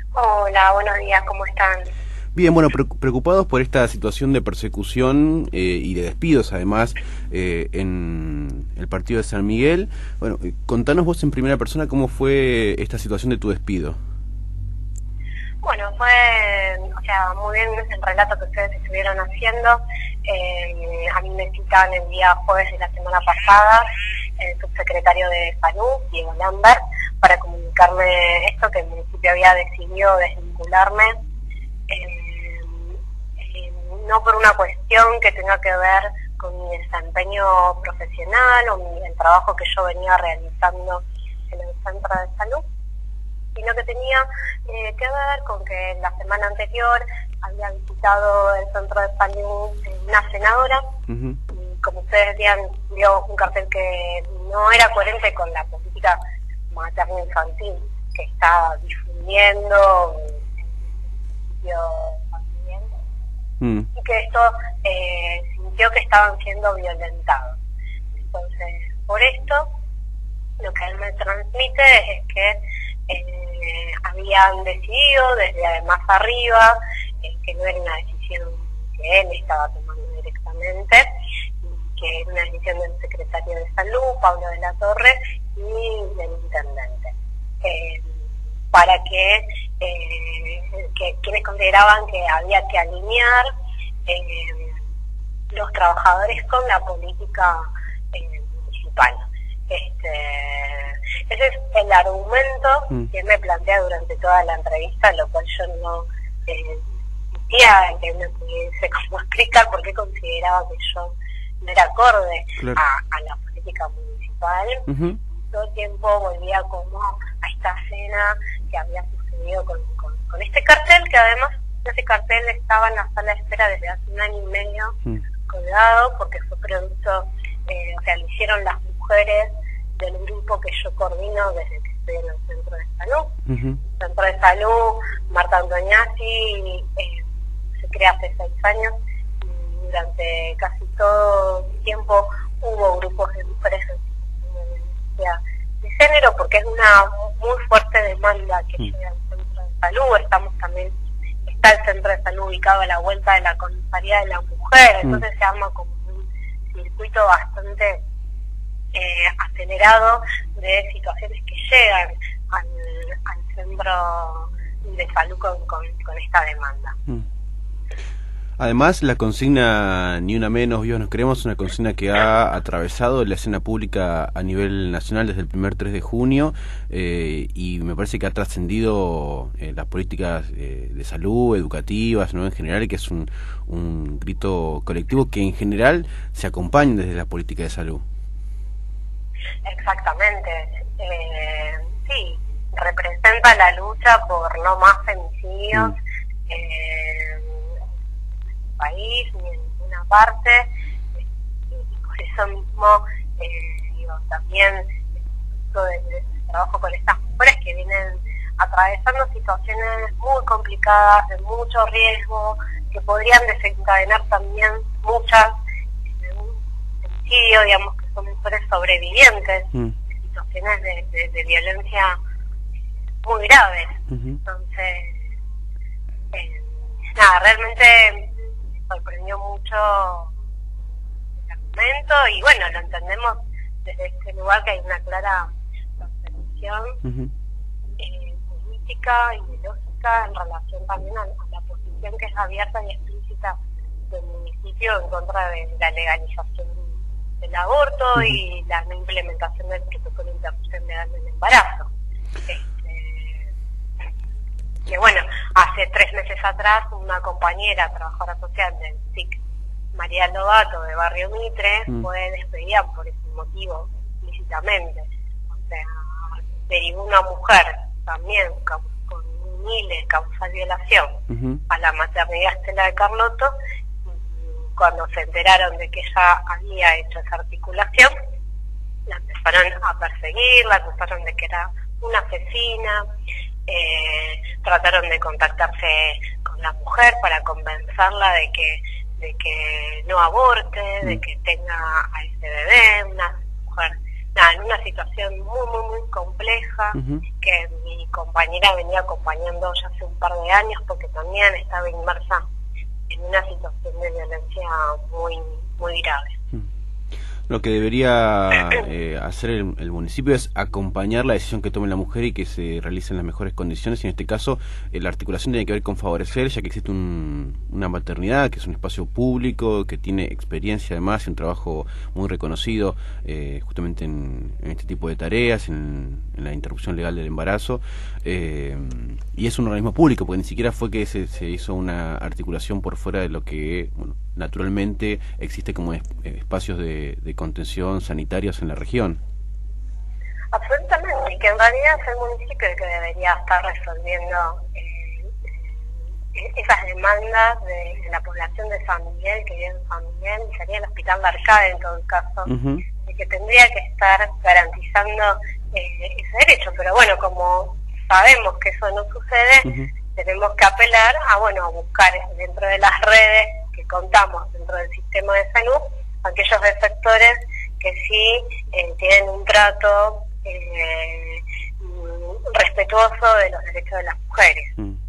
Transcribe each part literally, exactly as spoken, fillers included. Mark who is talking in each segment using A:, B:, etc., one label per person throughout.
A: Hola, buenos días, ¿cómo están?
B: Bien, bueno, preocupados por esta situación de persecución eh, y de despidos, además, eh, en el partido de San Miguel. Bueno, eh, contanos vos en primera persona cómo fue esta situación de tu despido.
A: Bueno, fue, o sea, muy bien el relato que ustedes estuvieron haciendo. Eh, a mí me citan el día jueves de la semana pasada el subsecretario de Salud, Diego Lambert, para comunicarme esto, que el municipio había decidido desvincularme. Eh, eh, no por una cuestión que tenga que ver con mi desempeño profesional o mi, el trabajo que yo venía realizando en el centro de salud, sino que tenía eh, que ver con que la semana anterior había visitado el centro de salud una senadora, uh-huh. y como ustedes decían, vio un cartel que no era coherente con la política materno-infantil que está difundiendo Mm. y que esto eh, sintió que estaban siendo violentados. Entonces, por esto, lo que él me transmite es que eh, habían decidido desde más arriba eh, que no era una decisión que él estaba tomando directamente, que era una decisión del secretario de Salud, Pablo de la Torre, y del intendente, eh, para que Eh, que quienes consideraban que había que alinear eh, los trabajadores con la política eh, municipal. Este, ese es el argumento mm. que me plantea durante toda la entrevista, lo cual yo no eh, sentía que me pudiese como explicar por qué consideraba que yo no era acorde claro. a, a la política municipal. Uh-huh. Todo el tiempo volvía como a esta escena que había Con, con, con este cartel, que además ese cartel estaba en la sala de espera desde hace un año y medio mm. colgado, porque fue producto, eh, o sea, lo hicieron las mujeres del grupo que yo coordino desde que estoy en el centro de salud. Uh-huh. El centro de salud, Marta Antoniazzi, eh, se crea hace seis años, y durante casi todo el tiempo hubo grupos de mujeres en situación de violencia de género, porque es una muy fuerte demanda que mm. llega al centro de salud. Estamos también, está el centro de salud ubicado a la vuelta de la comisaría de la mujer, entonces mm. se arma como un circuito bastante eh, acelerado de situaciones que llegan al, al centro de salud con, con, con esta demanda. Mm.
B: Además, la consigna Ni una menos, vivos nos queremos, es una consigna que ha atravesado la escena pública a nivel nacional desde el primer tres de junio eh, y me parece que ha trascendido eh, las políticas eh, de salud, educativas, ¿no? En general, y que es un, un grito colectivo que en general se acompaña desde la política de salud.
A: Exactamente. Eh, sí, representa la lucha por no más femicidios. Mm. Eh, país ni en ninguna parte, y por eso mismo eh, digo, también todo el, el trabajo con estas mujeres que vienen atravesando situaciones muy complicadas, de mucho riesgo, que podrían desencadenar también muchas en un sentido, digamos, que son mujeres sobrevivientes mm. de situaciones de, de, de violencia muy graves. Uh-huh. Entonces, eh, nada, realmente sorprendió mucho el argumento y bueno, lo entendemos desde este lugar que hay una clara percepción uh-huh. eh, política y ideológica en relación también a, a la posición que es abierta y explícita del municipio en contra de la legalización del aborto uh-huh. y la no implementación del protocolo de interrupción legal del embarazo. Este, que bueno, hace tres meses atrás una compañera trabajadora social del S I C, María Lobato, de Barrio Mitre, mm. fue despedida por ese motivo explícitamente. O sea, derivó una mujer también con un I L E causal violación uh-huh. a la maternidad Estela de Carlotto, y cuando se enteraron de que ella había hecho esa articulación, la empezaron a perseguir, la acusaron de que era una asesina. Eh, trataron de contactarse con la mujer para convencerla de que de que no aborte, de que tenga a ese bebé, una mujer, nada, nada, en una situación muy, muy, muy compleja, uh-huh. que mi compañera venía acompañando ya hace un par de años, porque también estaba inmersa en una situación de violencia muy, muy grave. Uh-huh.
B: Lo que debería eh, hacer el, el municipio es acompañar la decisión que tome la mujer y que se realice en las mejores condiciones, y en este caso eh, la articulación tiene que ver con favorecer, ya que existe un, una maternidad que es un espacio público, que tiene experiencia además y un trabajo muy reconocido eh, justamente en, en este tipo de tareas, en, en la interrupción legal del embarazo, eh, y es un organismo público, porque ni siquiera fue que se, se hizo una articulación por fuera de lo que, bueno, naturalmente existe como es, espacios de, de contención sanitarios en la región.
A: Absolutamente, y que en realidad es el municipio el que debería estar resolviendo eh, eh, esas demandas de, de la población de San Miguel, que vive en San Miguel, y sería el Hospital de Arcade en todo caso, uh-huh. y que tendría que estar garantizando eh, ese derecho, pero bueno, como sabemos que eso no sucede, uh-huh. tenemos que apelar a, bueno, a buscar dentro de las redes que contamos dentro del sistema de salud, aquellos sectores que sí eh, tienen un trato eh, respetuoso de los derechos de las mujeres.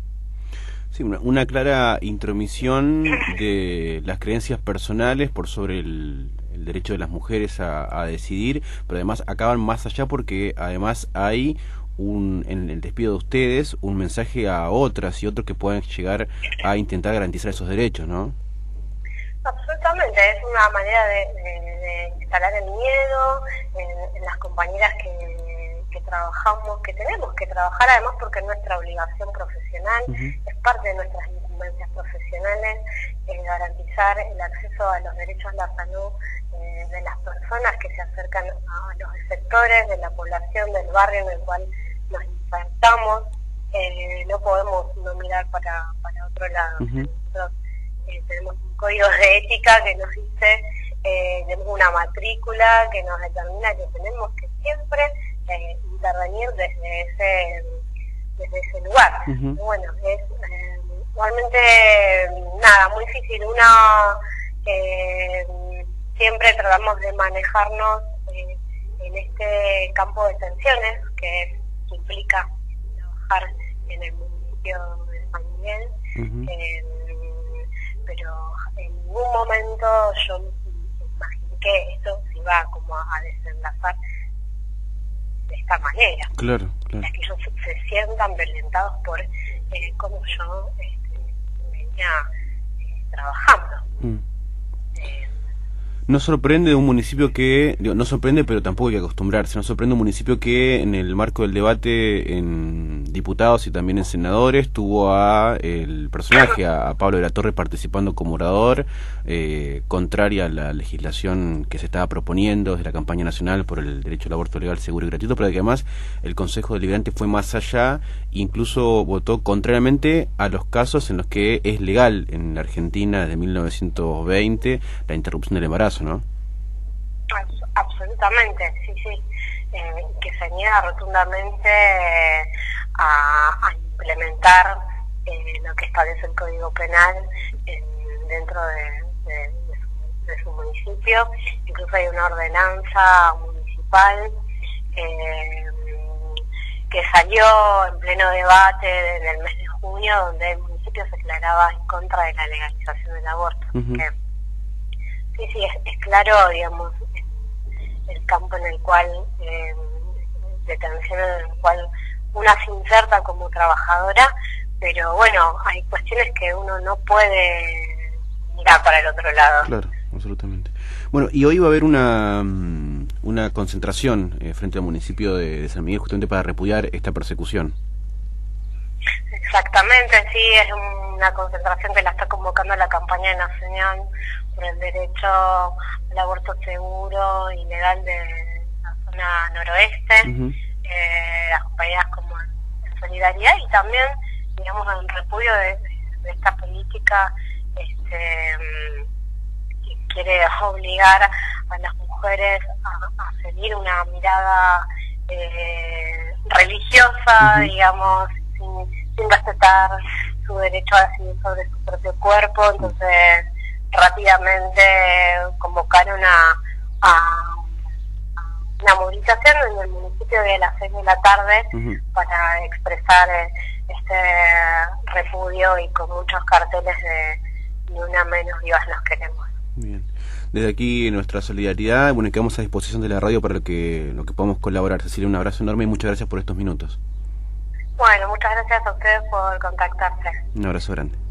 B: Sí, una, una clara intromisión de las creencias personales por sobre el, el derecho de las mujeres a, a decidir, pero además acaban más allá porque además hay Un, en el despido de ustedes un mensaje a otras y otros que puedan llegar a intentar garantizar esos derechos, ¿no?
A: Absolutamente, es una manera de, de, de instalar el miedo en, en las compañeras que, que trabajamos, que tenemos que trabajar además porque es nuestra obligación profesional, uh-huh. es parte de nuestras incumbencias profesionales, eh, garantizar el acceso a los derechos a la salud eh, de las personas que se acercan a los sectores de la población del barrio en el cual nos insertamos, eh, no podemos no mirar para, para otro lado. Uh-huh. Nosotros eh, tenemos un código de ética que nos dice, eh, tenemos una matrícula que nos determina que tenemos que siempre eh, intervenir desde ese desde ese lugar. Uh-huh. Bueno, es eh, realmente nada, muy difícil. Una eh, siempre tratamos de manejarnos eh, en este campo de tensiones que que implica trabajar en el municipio de San Miguel, uh-huh. eh, pero en ningún momento yo imaginé que esto se iba como a desenlazar de esta manera.
B: Claro, claro.
A: Que ellos se sientan violentados por eh, cómo yo este, venía eh, trabajando.
B: Mm. Eh, No sorprende un municipio que, digo, no sorprende, pero tampoco hay que acostumbrarse, no sorprende un municipio que en el marco del debate en diputados y también en senadores tuvo a el personaje, a, a Pablo de la Torre participando como orador, eh, contraria a la legislación que se estaba proponiendo desde la campaña nacional por el derecho al aborto legal, seguro y gratuito, pero que además el Consejo Deliberante fue más allá, incluso votó contrariamente a los casos en los que es legal en la Argentina desde mil novecientos veinte la interrupción del embarazo, ¿no?
A: Absolutamente, sí, sí, eh, que se niega rotundamente a, a implementar eh, lo que establece el Código Penal en, dentro de, de, de, su, de su municipio. Incluso hay una ordenanza municipal eh, que salió en pleno debate en el mes de junio, donde el municipio se declaraba en contra de la legalización del aborto. Uh-huh. que, Sí, sí, es, es claro, digamos, el campo en el cual, eh, de tensión en el cual una se inserta como trabajadora, pero bueno, hay cuestiones que uno no puede mirar para el otro lado.
B: Claro, absolutamente. Bueno, y hoy va a haber una, una concentración eh, frente al municipio de, de San Miguel justamente para repudiar esta persecución.
A: Exactamente, sí, es una concentración que la está convocando la campaña nacional por el derecho al aborto seguro y legal de la zona noroeste, uh-huh. eh, las compañías como en solidaridad y también, digamos, en repudio de, de esta política este, que quiere obligar a las mujeres a, a seguir una mirada eh, religiosa, uh-huh. digamos, sin sin respetar su derecho a decidir sobre su propio cuerpo. Entonces rápidamente convocaron a, a, a una movilización en el municipio de las seis de la tarde uh-huh. para expresar eh, este repudio y con muchos carteles de ni una menos, vivas nos queremos.
B: Bien. Desde aquí nuestra solidaridad, bueno, quedamos a disposición de la radio para lo que lo que podamos colaborar. Cecilia, un abrazo enorme y muchas gracias por estos minutos.
A: Bueno, muchas gracias a ustedes por contactarse.
B: Un abrazo grande.